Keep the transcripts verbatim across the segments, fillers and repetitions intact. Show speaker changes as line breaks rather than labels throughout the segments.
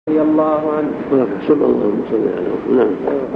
رضي الله عنه.
صلى الله عليه وسلم. نعم.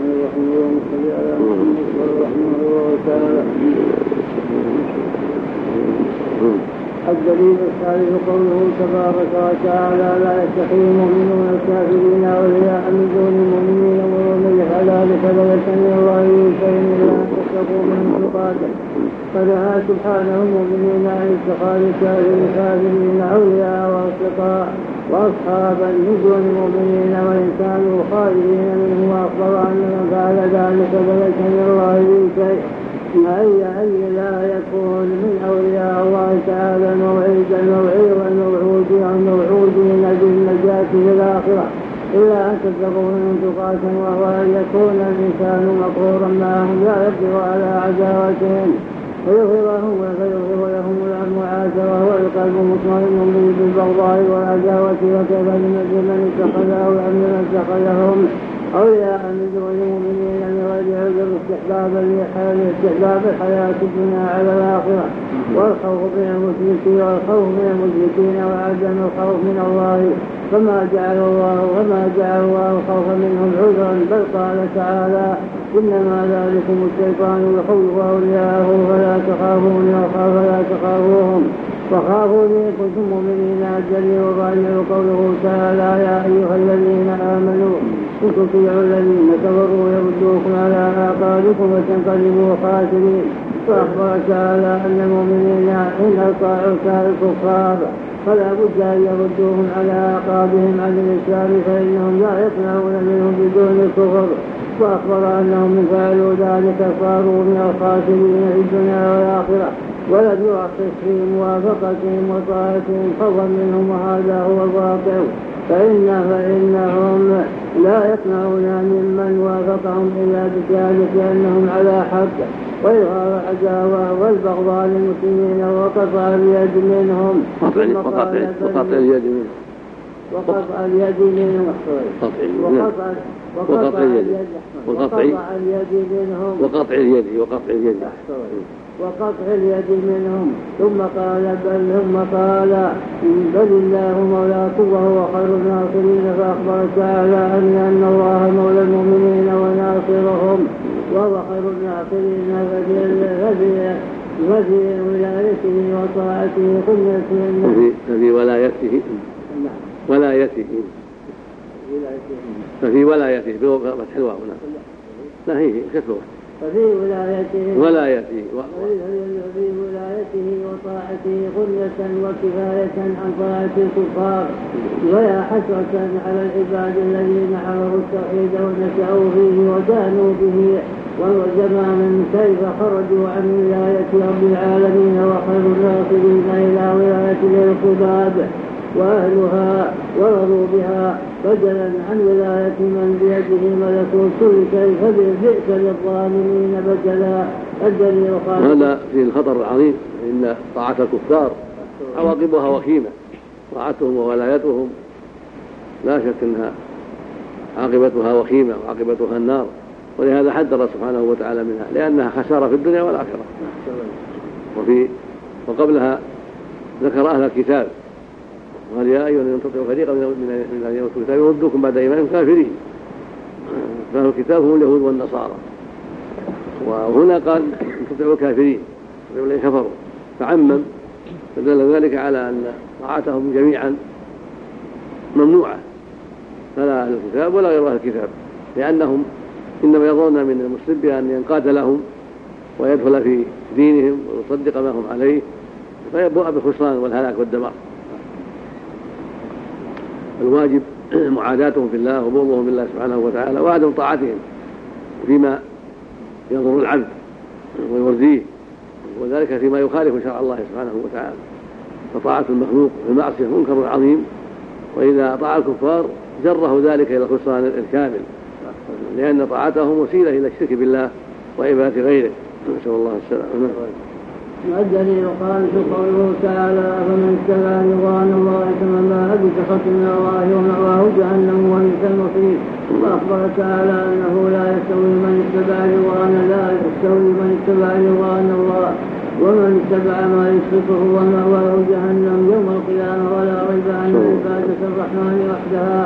الدليل الثالث قوله تبارك وتعالى: لا يتخذ المؤمنون الكافرين أولياء من دون المؤمنين ومن يفعل ذلك فليس الله شيء إلا أن تتقوا منهم تقاته. فنهى سبحانه المؤمنين عن اتخاذ الكافرين أولياء وأصدقاء وأصحابا من دون المؤمنين وإن كانوا خائفين منه، وأخبر أن من فعل ذلك فليس الله شيء أي لا يكون من أولياء الله تعالى موعد الموعظ الموعودين بالنجاة في الآخرة إلا أن تتقوا منهم تقاتا، وهو أن يكون الإنسان مقرورا معهم لا يقدر على عداوتهم ويظهرهم ويظهر لهم الأموات، وهو القلب مطمئن به بالبغضاء والعداوة. وكيف من اتخذ أو أن اتخذهم أولياء من دون المؤمنين من غير عذر استحباب الحياة الدنيا على الآخرة، والخوف من المشركين والخوف من المشركين وعدم الخوف من الله، فما جعل الله وما جعل الله الخوف منهم عذرا، بل قال تعالى: إنما ذلكم الشيطان يخوف أولياءه فلا تخافون فلا تخافوهم وخافوا إن كنتم مؤمنين. الدليل الرابع قوله تعالى: يا أيها الذين آمنوا إن تطيعوا الذين كفروا يردوكم على أعقابكم وتنقلبوا خاسرين. فأخبر تعالى أن المؤمنين إن أطاعوا الكفار فلا بد أن يردوهم على أعقابهم عن الإسلام، فإنهم لا يقنعون منهم بدون الكفر. وأخبر أنهم من فعلوا ذلك صاروا من الخاسرين في الدنيا والآخرة، ولم يرخص في موافقتهم وطاعتهم خوفا منهم، وهذا هو الواقع. فإن فإنهم لا يقنعون ممن وافقهم إلا بذلك أنهم على حق، وإظهار العداوة والبغضاء للمسلمين وقطع اليد منهم
وقطع اليد منهم
وقطع اليد منهم وقطع اليد
وقطع اليد
وقطع اليد منهم
وقطع اليد وقطع اليد
وقطع اليد منهم. ثم قال بل ثم قال بل الله مولاكم وهو خير الناصرين. فأخبر تعالى أن الله مولى المؤمنين وناصرهم وهو خير الناصرين، ففي ولايته وطاعته قمة
ففي ولايته ولايته ففي ولايته بفتح الواو لا هي كتبه
ففي ولايته
ولايته
في ولايته وطاعته غنية وكفاية عن طاعة الكفار. ويا حسرة على العباد الذين عرفوا التوحيد ونشأوا فيه ودانوا به، وزمانا كيف خرجوا عن ولاية رب العالمين وخير الناصرين إلى ولاية العباد وأهلها ورضوا بها بدلا عن ولاية من بيده ملكوت كل شيء، فبئس للظالمين بدلا. الدليل
هذا فيه الخطر العظيم، إن طاعة الكفار عواقبها وخيمة، طاعتهم وولايتهم لا شك أنها عاقبتها وخيمة وعاقبتها النار، ولهذا حذر سبحانه وتعالى منها لأنها خسارة في الدنيا والآخرة. وفي وقبلها ذكر أهل الكتاب قال: يا أيها الذين تطيعوا فريقا من الذين أوتوا الكتاب يردوكم بعد إيمانكم كافرين. فأهل الكتاب هم اليهود والنصارى، وهنا قال تطيعوا الكافرين الذين كفروا، فعمم، فدل ذلك على أن طاعتهم جميعا ممنوعة، فلا أهل الكتاب ولا غير أهل الكتاب، لأنهم إنما يظنون من المسلم بأن ينقاد لهم ويدخل في دينهم ويصدق ما هم عليه، فيبوء بالخسران والهلاك والدمار. الواجب معاداتهم في الله وبغضهم بالله سبحانه وتعالى، وعدم طاعتهم فيما يضر العبد ويرضيه، وذلك فيما يخالف شرع الله سبحانه وتعالى. فطاعة المخلوق في المعصية منكر عظيم، وإذا طاع الكفار جره ذلك إلى الخسران الكامل، لأن طاعتهم وسيلة إلى الشرك بالله وعبادة غيره، نسأل الله السلامة.
الدليل قال قوله تعالى: فمن اتبع رضوان الله كمن باء بسخط من الله ومأواه جهنم وبئس المصير. وأخبر تعالى أنه لا يستوي من اتبع رضوان لا يستوي من اتبع رضوان الله ومن اتبع ما يسخطه ومأواه جهنم يوم القيامة، ولا ريب أن عبادة الرحمن وحدها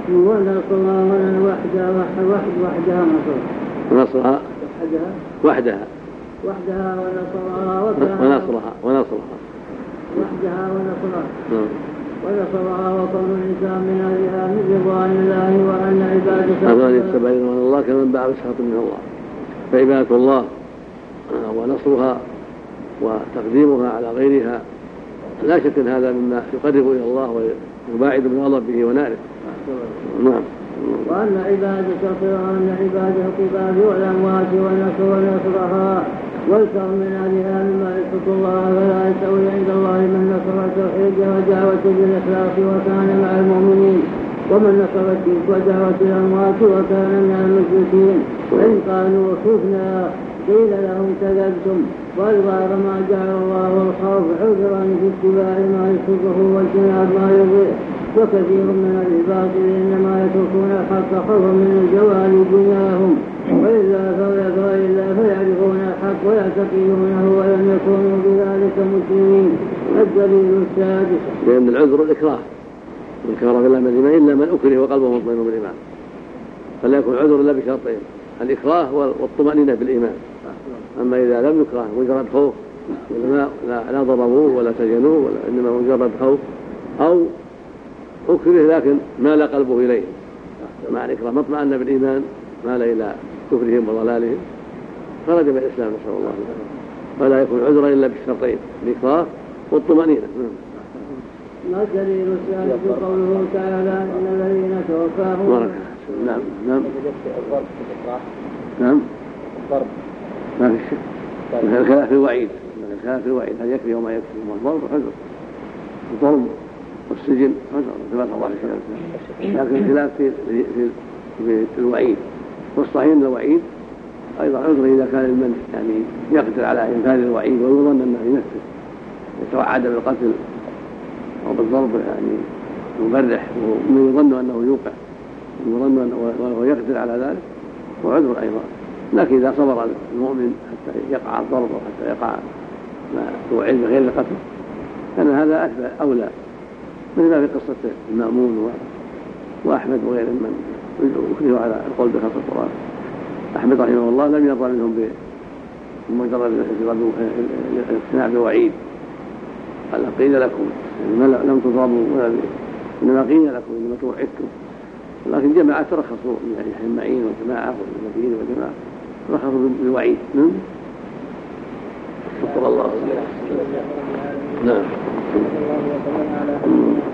ونصرها وحدها وحدها
ونصرها وحدها
وحدها ونصرها
ونصرها ونصرها
وحدها ونصرها ونصرها وكون الإنسان من أهلها من رضوان الله وأن عبادته
أفمن يتبع رضوان الله كمن باع بسخط من الله. فعبادة الله ونصرها وتقديمها على غيرها لا شك أن هذا مما يقرب إلى الله ويباعد من غضب به وناره. نعم.
وأن عبادة وأن عبادة القباب والأموات والنصر ونصرها والكون من أهلها مما يسقط الله فلا يستوي عند الله من نصر التوحيد ودعوة بالإخلاص وكان مع المؤمنين ومن نصر الشرك ودعوة الأموات وكان من المشركين. وإن قالوا خفنا قيل لهم كذبتم والغار ما جعل الله الخوف عذرا في اتباع ما يسقطه واجتناب ما يضيع. وكثير من العباد إنما يتركون الحق خوفا من الزوال دنياهم وإلا فإلا فيعرفون الحق ويعتقدونه ولم يكونوا بذلك مسلمين. الدليل السادس
لأن العذر الإكراه والكفر بالله من الإيمان إلا من أكره وقلبه مطمئن بالإيمان فلا يكون عذر إلا بشرطين الإكراه والطمأنينة بالإيمان. أما إذا لم يكره مجرد خوف لا, لا ضربوه ولا سجنوه ولا إنما مجرد خوف أو أكره لكن مال قلبه إليه مع الإكراه ما اطمأن بالإيمان مال إلى كفرهم وضلالهم خرج من الإسلام نسأل الله عليه. فلا يكون عذرا إلا بالشرطين الإكراه والطمأنينة.
ما الدليل الثالث قوله تعالى إن الذين توفاهم
نعم نعم نعم
الضرب
ما في شك الخلاف في الوعيد الخلاف في الوعيد هل يكفي وما يكفي والضرب حذر الضرب والسجن حذر ثبات الله في لكن الخلاف في في الوعيد والصحيح ان الوعيد ايضا عذر اذا كان المن يعني يقدر على انفاذ الوعيد ويظن انه ينفذ يتوعد بالقتل او بالضرب يعني مبرح ويظن انه يوقع يظن وهو يقدر على ذلك وعذر ايضا. لكن اذا صبر المؤمن حتى يقع الضرب او حتى يقع ما توعد بغير القتل كان هذا اثبت اولى مثل ما في قصه المأمون واحمد وغير من يكره على القول بخلق القرآن. أحمد رحمه الله لم يرضى منهم بمجرد الاقتناع بوعيد قال قيل لكم يعني لم تضربوا ولا إنما قيل لكم إنما توعدتم. لكن جماعة ترخصوا من يحيى المعين وجماعة والمدين وجماعة ترخصوا بالوعيد. شكر الله. نعم.